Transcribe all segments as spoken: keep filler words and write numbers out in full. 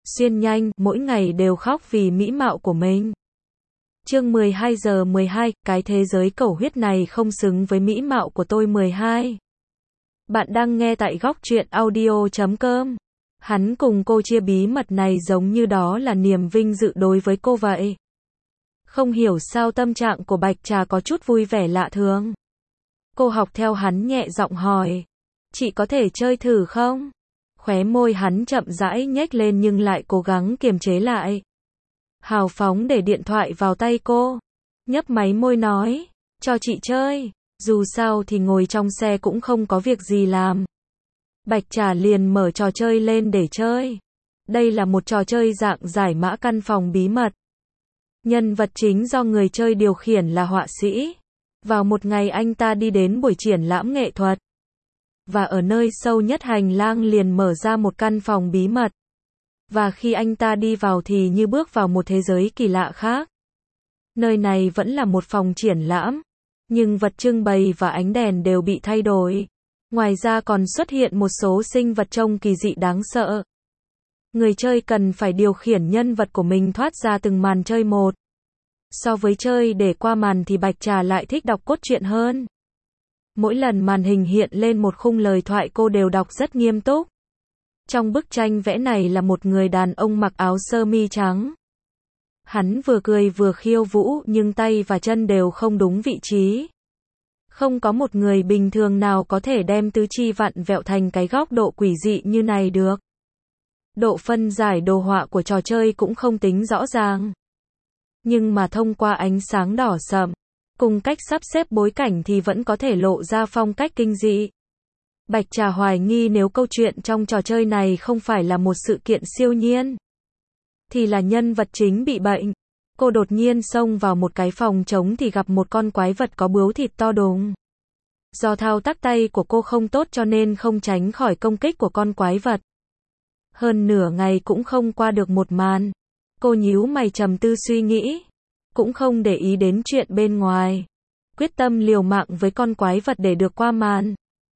xuyên nhanh, mỗi ngày đều khóc vì mỹ mạo của mình. Chương mười hai giờ mười hai, cái thế giới cẩu huyết này không xứng với mỹ mạo của tôi mười hai. Bạn đang nghe tại góc truyện audio chấm com. Hắn cùng cô chia bí mật này giống như đó là niềm vinh dự đối với cô vậy. Không hiểu sao tâm trạng của Bạch Trà có chút vui vẻ lạ thường. Cô học theo hắn nhẹ giọng hỏi. Chị có thể chơi thử không? Khóe môi hắn chậm rãi nhếch lên nhưng lại cố gắng kiềm chế lại. Hào phóng để điện thoại vào tay cô. Nhấp máy môi nói. Cho chị chơi. Dù sao thì ngồi trong xe cũng không có việc gì làm. Bạch Trà liền mở trò chơi lên để chơi. Đây là một trò chơi dạng giải mã căn phòng bí mật. Nhân vật chính do người chơi điều khiển là họa sĩ. Vào một ngày anh ta đi đến buổi triển lãm nghệ thuật. Và ở nơi sâu nhất hành lang liền mở ra một căn phòng bí mật. Và khi anh ta đi vào thì như bước vào một thế giới kỳ lạ khác. Nơi này vẫn là một phòng triển lãm. Nhưng vật trưng bày và ánh đèn đều bị thay đổi. Ngoài ra còn xuất hiện một số sinh vật trông kỳ dị đáng sợ. Người chơi cần phải điều khiển nhân vật của mình thoát ra từng màn chơi một. So với chơi để qua màn thì Bạch Trà lại thích đọc cốt truyện hơn. Mỗi lần màn hình hiện lên một khung lời thoại cô đều đọc rất nghiêm túc. Trong bức tranh vẽ này là một người đàn ông mặc áo sơ mi trắng. Hắn vừa cười vừa khiêu vũ nhưng tay và chân đều không đúng vị trí. Không có một người bình thường nào có thể đem tứ chi vặn vẹo thành cái góc độ quỷ dị như này được. Độ phân giải đồ họa của trò chơi cũng không tính rõ ràng. Nhưng mà thông qua ánh sáng đỏ sậm, cùng cách sắp xếp bối cảnh thì vẫn có thể lộ ra phong cách kinh dị. Bạch Trà hoài nghi nếu câu chuyện trong trò chơi này không phải là một sự kiện siêu nhiên, thì là nhân vật chính bị bệnh. Cô đột nhiên xông vào một cái phòng trống thì gặp một con quái vật có bướu thịt to đùng. Do thao tác tay của cô không tốt cho nên không tránh khỏi công kích của con quái vật. Hơn nửa ngày cũng không qua được một màn. Cô nhíu mày trầm tư suy nghĩ. Cũng không để ý đến chuyện bên ngoài. Quyết tâm liều mạng với con quái vật để được qua màn.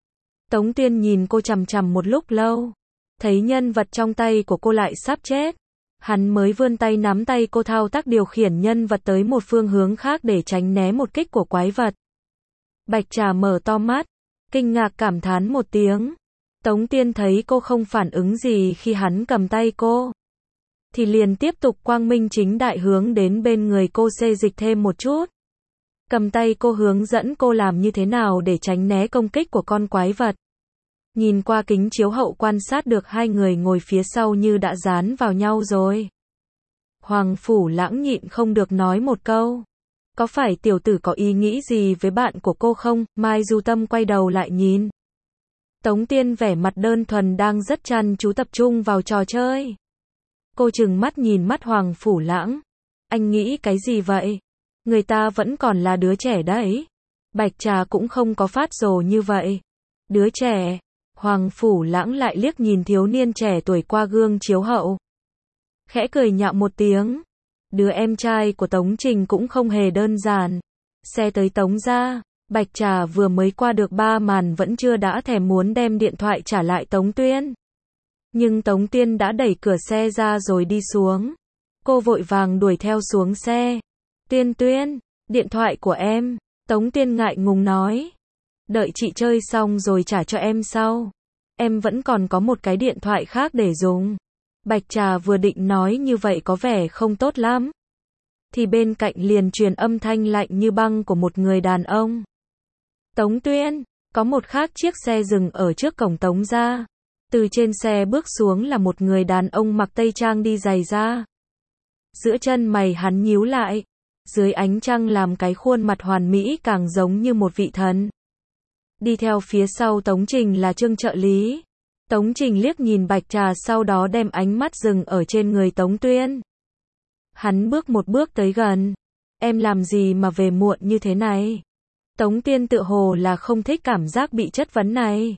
Tống Tuyên nhìn cô chằm chằm một lúc lâu. Thấy nhân vật trong tay của cô lại sắp chết. Hắn mới vươn tay nắm tay cô thao tác điều khiển nhân vật tới một phương hướng khác để tránh né một kích của quái vật. Bạch Trà mở to mắt. Kinh ngạc cảm thán một tiếng. Tống Tiên thấy cô không phản ứng gì khi hắn cầm tay cô. Thì liền tiếp tục quang minh chính đại hướng đến bên người cô xê dịch thêm một chút. Cầm tay cô hướng dẫn cô làm như thế nào để tránh né công kích của con quái vật. Nhìn qua kính chiếu hậu quan sát được hai người ngồi phía sau như đã dán vào nhau rồi. Hoàng Phủ Lãng nhịn không được nói một câu. Có phải tiểu tử có ý nghĩ gì với bạn của cô không? Mai Du Tâm quay đầu lại nhìn. Tống Tiên vẻ mặt đơn thuần đang rất chăm chú tập trung vào trò chơi. Cô trừng mắt nhìn mắt Hoàng Phủ Lãng. Anh nghĩ cái gì vậy? Người ta vẫn còn là đứa trẻ đấy. Bạch Trà cũng không có phát rồ như vậy. Đứa trẻ. Hoàng Phủ Lãng lại liếc nhìn thiếu niên trẻ tuổi qua gương chiếu hậu. Khẽ cười nhạo một tiếng. Đứa em trai của Tống Trình cũng không hề đơn giản. Xe tới Tống gia. Bạch Trà vừa mới qua được ba màn vẫn chưa đã thèm muốn đem điện thoại trả lại Tống Tuyên. Nhưng Tống Tuyên đã đẩy cửa xe ra rồi đi xuống. Cô vội vàng đuổi theo xuống xe. Tuyên Tuyên, điện thoại của em. Tống Tuyên ngại ngùng nói. Đợi chị chơi xong rồi trả cho em sau. Em vẫn còn có một cái điện thoại khác để dùng. Bạch Trà vừa định nói như vậy có vẻ không tốt lắm. Thì bên cạnh liền truyền âm thanh lạnh như băng của một người đàn ông. Tống Tuyên, có một khác chiếc xe dừng ở trước cổng Tống gia. Từ trên xe bước xuống là một người đàn ông mặc tây trang đi giày da. Giữa chân mày hắn nhíu lại. Dưới ánh trăng làm cái khuôn mặt hoàn mỹ càng giống như một vị thần. Đi theo phía sau Tống Trình là Trương trợ lý. Tống Trình liếc nhìn Bạch Trà sau đó đem ánh mắt dừng ở trên người Tống Tuyên. Hắn bước một bước tới gần. Em làm gì mà về muộn như thế này? Tống Tuyên tự hồ là không thích cảm giác bị chất vấn này.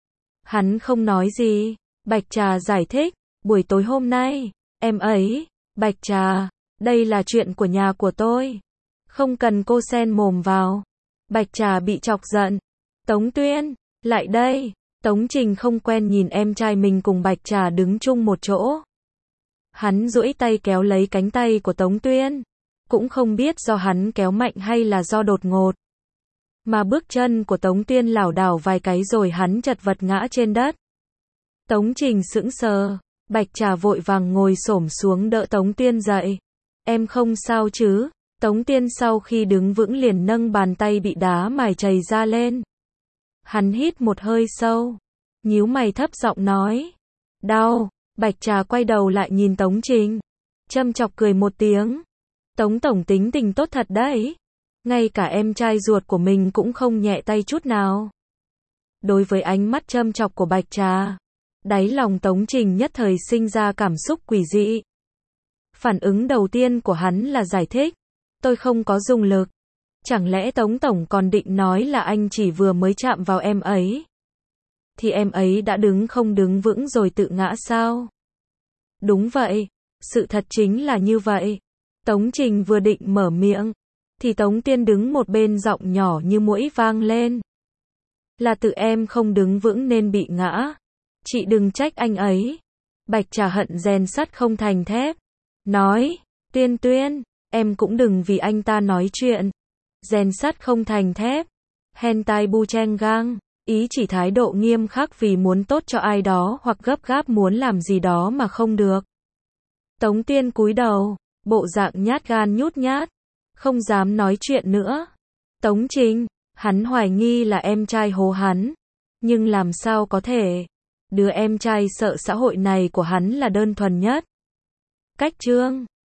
Hắn không nói gì. Bạch Trà giải thích. Buổi tối hôm nay, em ấy, Bạch Trà, đây là chuyện của nhà của tôi. Không cần cô xen mồm vào. Bạch Trà bị chọc giận. Tống Tuyên, lại đây. Tống Trình không quen nhìn em trai mình cùng Bạch Trà đứng chung một chỗ. Hắn duỗi tay kéo lấy cánh tay của Tống Tuyên. Cũng không biết do hắn kéo mạnh hay là do đột ngột. Mà bước chân của Tống Tuyên lảo đảo vài cái rồi hắn chật vật ngã trên đất. Tống Trình sững sờ. Bạch Trà vội vàng ngồi xổm xuống đỡ Tống Tuyên dậy. Em không sao chứ? Tống Tuyên sau khi đứng vững liền nâng bàn tay bị đá mài chảy ra lên. Hắn hít một hơi sâu. Nhíu mày thấp giọng nói. Đau. Bạch Trà quay đầu lại nhìn Tống Trình. Châm chọc cười một tiếng. Tống tổng tính tình tốt thật đấy. Ngay cả em trai ruột của mình cũng không nhẹ tay chút nào. Đối với ánh mắt châm chọc của Bạch Trà, đáy lòng Tống Trình nhất thời sinh ra cảm xúc quỷ dị. Phản ứng đầu tiên của hắn là giải thích. Tôi không có dùng lực. Chẳng lẽ Tống tổng còn định nói là anh chỉ vừa mới chạm vào em ấy? Thì em ấy đã đứng không đứng vững rồi tự ngã sao? Đúng vậy. Sự thật chính là như vậy. Tống Trình vừa định mở miệng, thì Tống Tuyên đứng một bên giọng nhỏ như muỗi vang lên. Là tự em không đứng vững nên bị ngã. Chị đừng trách anh ấy. Bạch Trà hận rèn sắt không thành thép. Nói, Tuyên Tuyên, em cũng đừng vì anh ta nói chuyện. Rèn sắt không thành thép. Hentai bu chen gang. Ý chỉ thái độ nghiêm khắc vì muốn tốt cho ai đó hoặc gấp gáp muốn làm gì đó mà không được. Tống Tuyên cúi đầu, bộ dạng nhát gan nhút nhát, không dám nói chuyện nữa. Tống Trình, hắn hoài nghi là em trai hố hắn. Nhưng làm sao có thể? Đứa em trai sợ xã hội này của hắn là đơn thuần nhất. Cách chương